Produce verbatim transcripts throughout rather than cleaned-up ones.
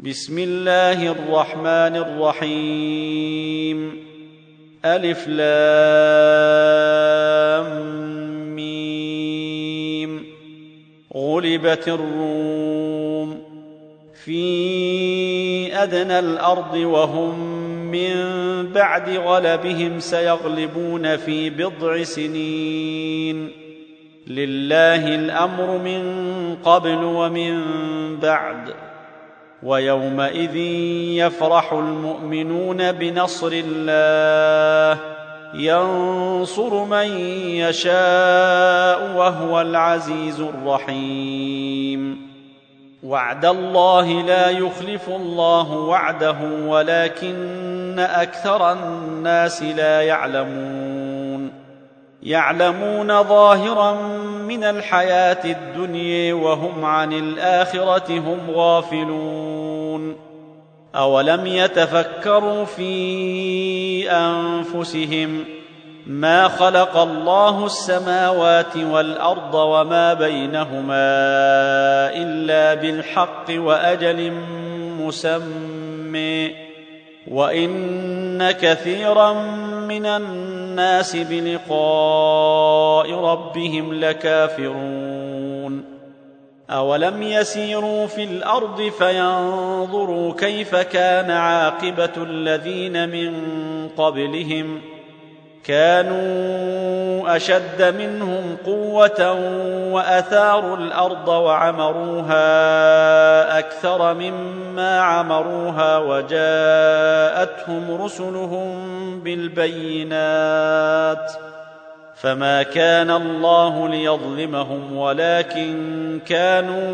بسم الله الرحمن الرحيم. ألف لام ميم. غلبت الروم في أدنى الأرض وهم من بعد غلبهم سيغلبون في بضع سنين. لله الأمر من قبل ومن بعد. ويومئذ يفرح المؤمنون بنصر الله ينصر من يشاء وهو العزيز الرحيم. وعد الله لا يخلف الله وعده ولكن أكثر الناس لا يعلمون. يعلمون ظاهرا من الحياة الدنيا وهم عن الآخرة هم غافلون. أولم يتفكروا في أنفسهم ما خلق الله السماوات والأرض وما بينهما إلا بالحق وأجل مسمى وإن كثيرا من الناس بلقاء ربهم لكافرون. أولم يسيروا في الأرض فينظروا كيف كان عاقبة الذين من قبلهم كانوا أشد منهم قوة وأثاروا الأرض وعمروها أكثر مما عمروها وجاءتهم رسلهم بالبينات فما كان الله ليظلمهم ولكن كانوا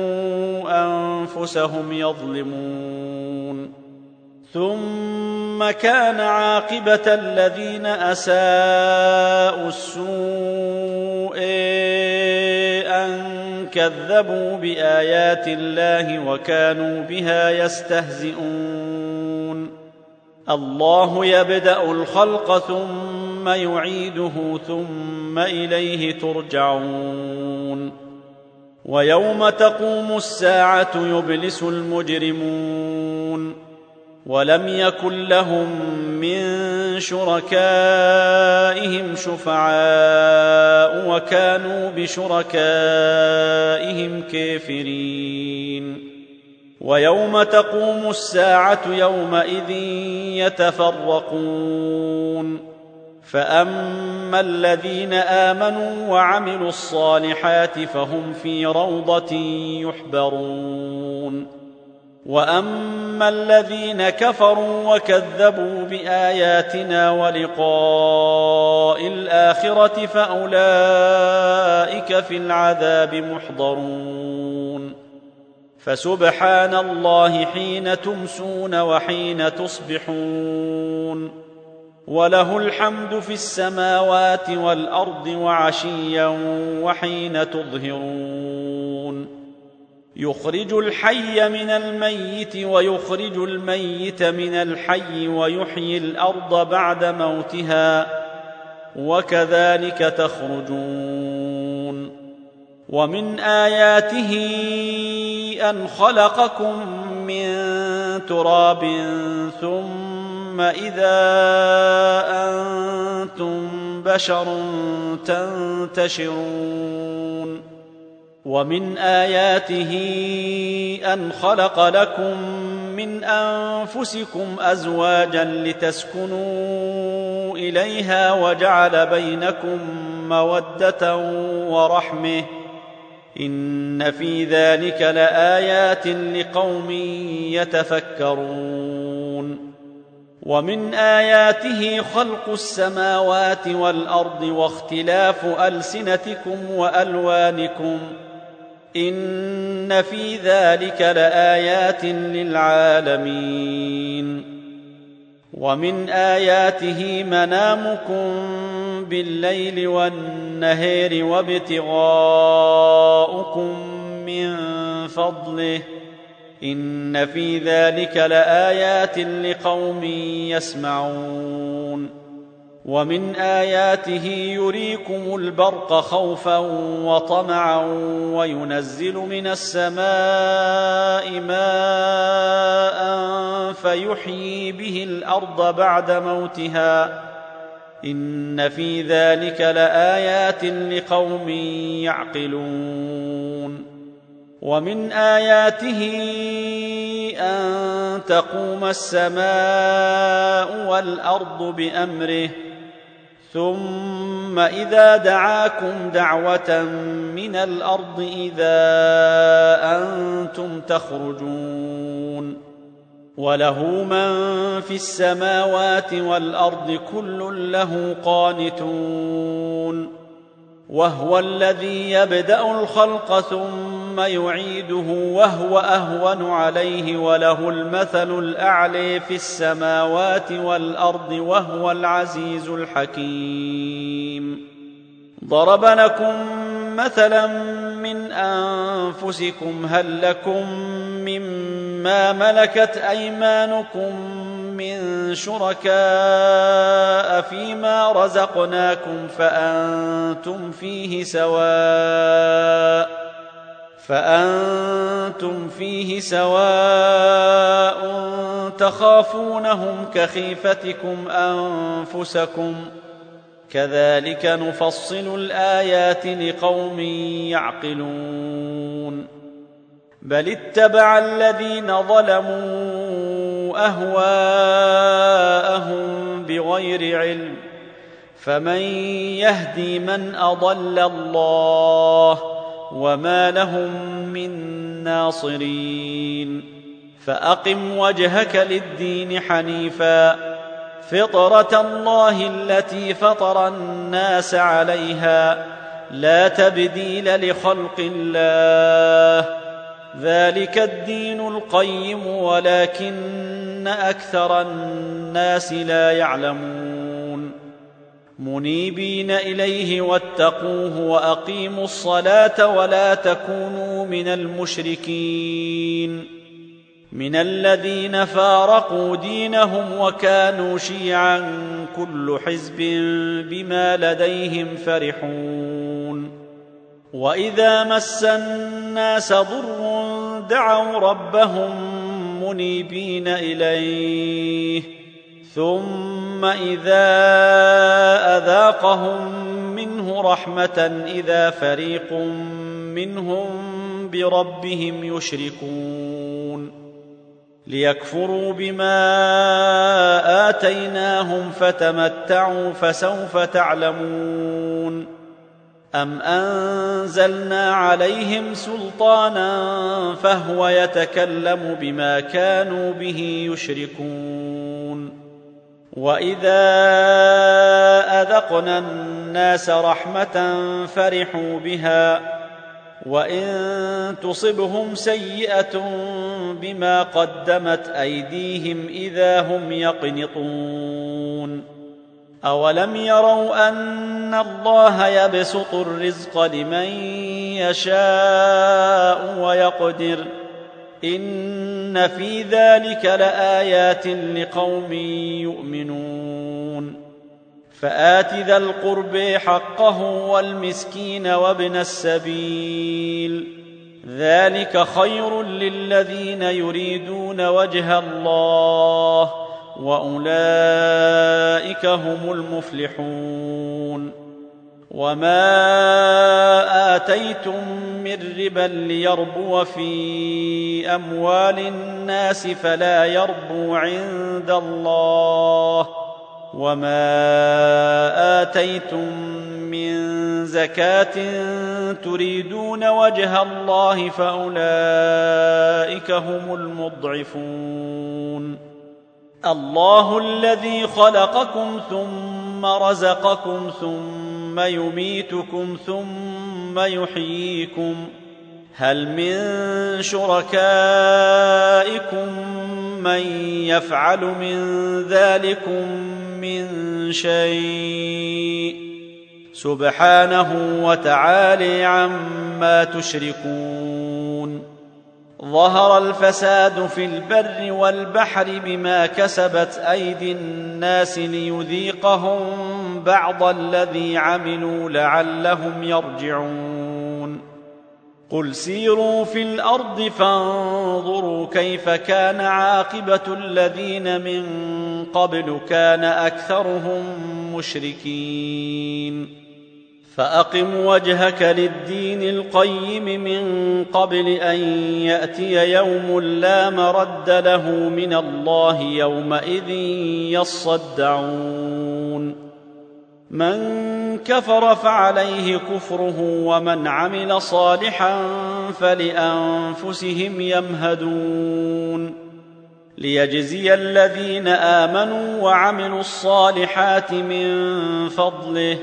أنفسهم يظلمون. ثم كان عاقبة الذين أساءوا السوء أن كذبوا بآيات الله وكانوا بها يستهزئون. الله يبدأ الخلق ثم يعيده ثم إليه ترجعون. ويوم تقوم الساعة يبلس المجرمون ولم يكن لهم من شركائهم شفعاء وكانوا بشركائهم كافرين. ويوم تقوم الساعة يومئذ يتفرقون فأما الذين آمنوا وعملوا الصالحات فهم في روضة يحبرون. وأما الذين كفروا وكذبوا بآياتنا ولقاء الآخرة فأولئك في العذاب محضرون. فسبحان الله حين تمسون وحين تصبحون وله الحمد في السماوات والأرض وعشيا وحين تظهرون. يخرج الحي من الميت ويخرج الميت من الحي ويحيي الأرض بعد موتها وكذلك تخرجون. ومن آياته أن خلقكم من تراب ثم إذا أنتم بشر تنتشرون. ومن آياته أن خلق لكم من أنفسكم أزواجا لتسكنوا إليها وجعل بينكم مودة ورحمة إن في ذلك لآيات لقوم يتفكرون. ومن آياته خلق السماوات والأرض واختلاف ألسنتكم وألوانكم إن في ذلك لآيات للعالمين. ومن آياته منامكم بالليل والنهار وابتغاؤكم من فضله إن في ذلك لآيات لقوم يسمعون. ومن آياته يريكم البرق خوفا وطمعا وينزل من السماء ماء فيحيي به الأرض بعد موتها إن في ذلك لآيات لقوم يعقلون ومن آياته أن تقوم السماء والأرض بأمره ثم إذا دعاكم دعوة من الأرض إذا أنتم تخرجون وله من في السماوات والأرض كل له قانتون وهو الذي يبدأ الخلق ثم يعيده وهو أهون عليه وله المثل الأعلى في السماوات والأرض وهو العزيز الحكيم ضرب لكم مثلا من أنفسكم هل لكم مما ملكت أيمانكم من شركاء فيما رزقناكم فأنتم فيه سواء فأنتم فيه سواء تخافونهم كخيفتكم أنفسكم كذلك نفصل الآيات لقوم يعقلون بل اتبع الذين ظلموا أهواءهم بغير علم فمن يهدي من أضل الله وما لهم من ناصرين فأقم وجهك للدين حنيفا فطرة الله التي فطر الناس عليها لا تبديل لخلق الله ذلك الدين القيم ولكن أكثر الناس لا يعلمون منيبين إليه واتقوه وأقيموا الصلاة ولا تكونوا من المشركين من الذين فارقوا دينهم وكانوا شيعا كل حزب بما لديهم فرحون وإذا مس الناس ضر دعوا ربهم منيبين إليه ثم إذا أذاقهم منه رحمة إذا فريق منهم بربهم يشركون ليكفروا بما آتيناهم فتمتعوا فسوف تعلمون أم أنزلنا عليهم سلطانا فهو يتكلم بما كانوا به يشركون وإذا أذقنا الناس رحمة فرحوا بها وإن تصبهم سيئة بما قدمت أيديهم إذا هم يقنطون أولم يروا أن الله يبسط الرزق لمن يشاء ويقدر إن في ذلك لآيات لقوم يؤمنون فآت ذا القرب حقه والمسكين وابن السبيل ذلك خير للذين يريدون وجه الله وأولئك هم المفلحون وما آتيتم من ربا ليربو في أموال الناس فلا يربو عند الله وما آتيتم من زكاة تريدون وجه الله فأولئك هم المضعفون الله الذي خلقكم ثم رزقكم ثم يميتكم ثم يحييكم هل من شركائكم من يفعل من ذلكم من شيء سبحانه وتعالى عما تشركون ظهر الفساد في البر والبحر بما كسبت أيدي الناس ليذيقهم بعض الذي عملوا لعلهم يرجعون قل سيروا في الأرض فانظروا كيف كان عاقبة الذين من قبل كان أكثرهم مشركين فأقم وجهك للدين القيم من قبل أن يأتي يوم لا مرد له من الله يومئذ يصدعون من كفر فعليه كفره ومن عمل صالحا فلأنفسهم يمهدون ليجزي الذين آمنوا وعملوا الصالحات من فضله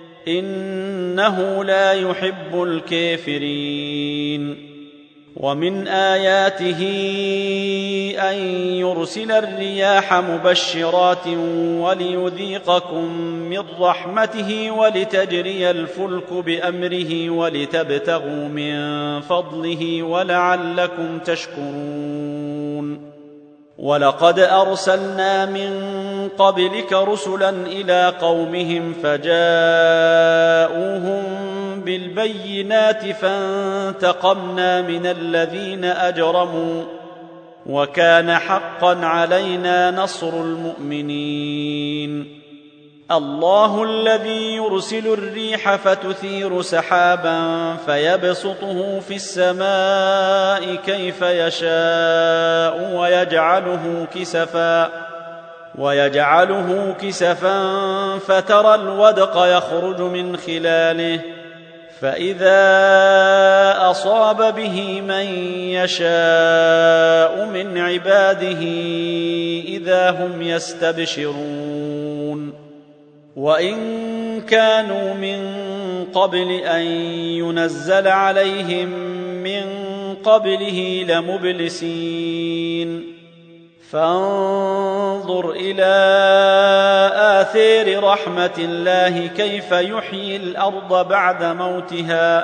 إنه لا يحب الكافرين ومن آياته أن يرسل الرياح مبشرات وليذيقكم من رحمته ولتجري الفلك بأمره ولتبتغوا من فضله ولعلكم تشكرون ولقد أرسلنا من قبلك رسلا إلى قومهم فجاءوهم بالبينات فانتقمنا من الذين أجرموا وكان حقا علينا نصر المؤمنين الله الذي يرسل الريح فتثير سحابا فيبسطه في السماء كيف يشاء ويجعله كسفا ويجعله كسفا فترى الودق يخرج من خلاله فإذا أصاب به من يشاء من عباده إذا هم يستبشرون وإن كانوا من قبل أن ينزل عليهم من قبله لمبلسين فانظر إلى آثار رحمة الله كيف يحيي الأرض بعد موتها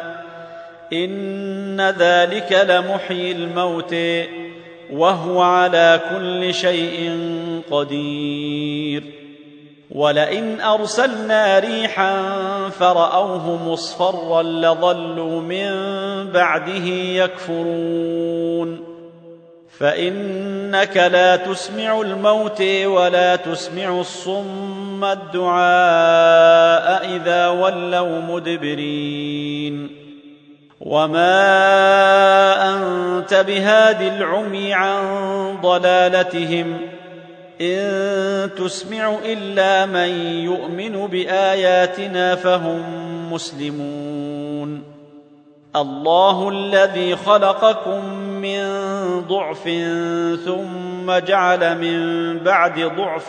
إن ذلك لمحيي الموت وهو على كل شيء قدير ولئن أرسلنا ريحا فرأوه مصفرا لظلوا من بعده يكفرون فإنك لا تسمع الموت ولا تسمع الصم الدعاء إذا ولوا مدبرين وما أنت بهاد العمي عن ضلالتهم إن تسمع إلا من يؤمن بآياتنا فهم مسلمون الله الذي خلقكم من ضعف ثم جعل من بعد ضعف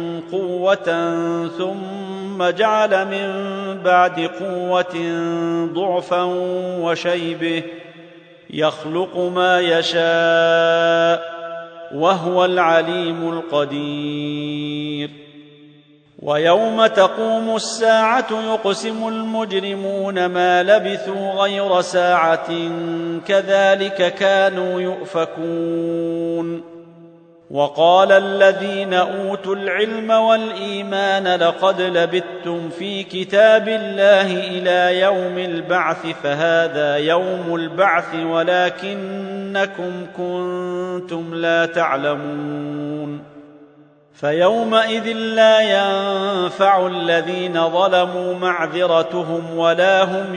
قوة ثم جعل من بعد قوة ضعفا وشيبه يخلق ما يشاء وهو العليم القدير ويوم تقوم الساعة يقسم المجرمون ما لبثوا غير ساعة كذلك كانوا يؤفكون وقال الذين أوتوا العلم والإيمان لقد لبثتم في كتاب الله إلى يوم البعث فهذا يوم البعث ولكنكم كنتم لا تعلمون فيومئذ لا ينفع الذين ظلموا معذرتهم ولا هم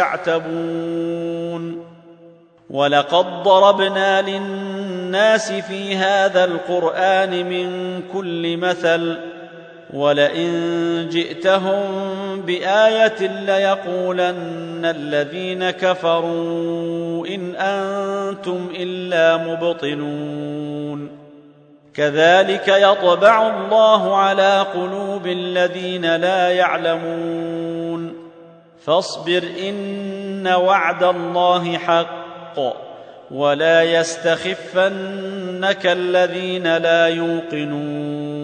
يستعتبون ولقد ضربنا للناس في هذا القرآن من كل مثل ولئن جئتهم بآية ليقولن الذين كفروا إن أنتم إلا مبطلون كذلك يطبع الله على قلوب الذين لا يعلمون فاصبر إن وعد الله حق ولا يستخفنك الذين لا يوقنون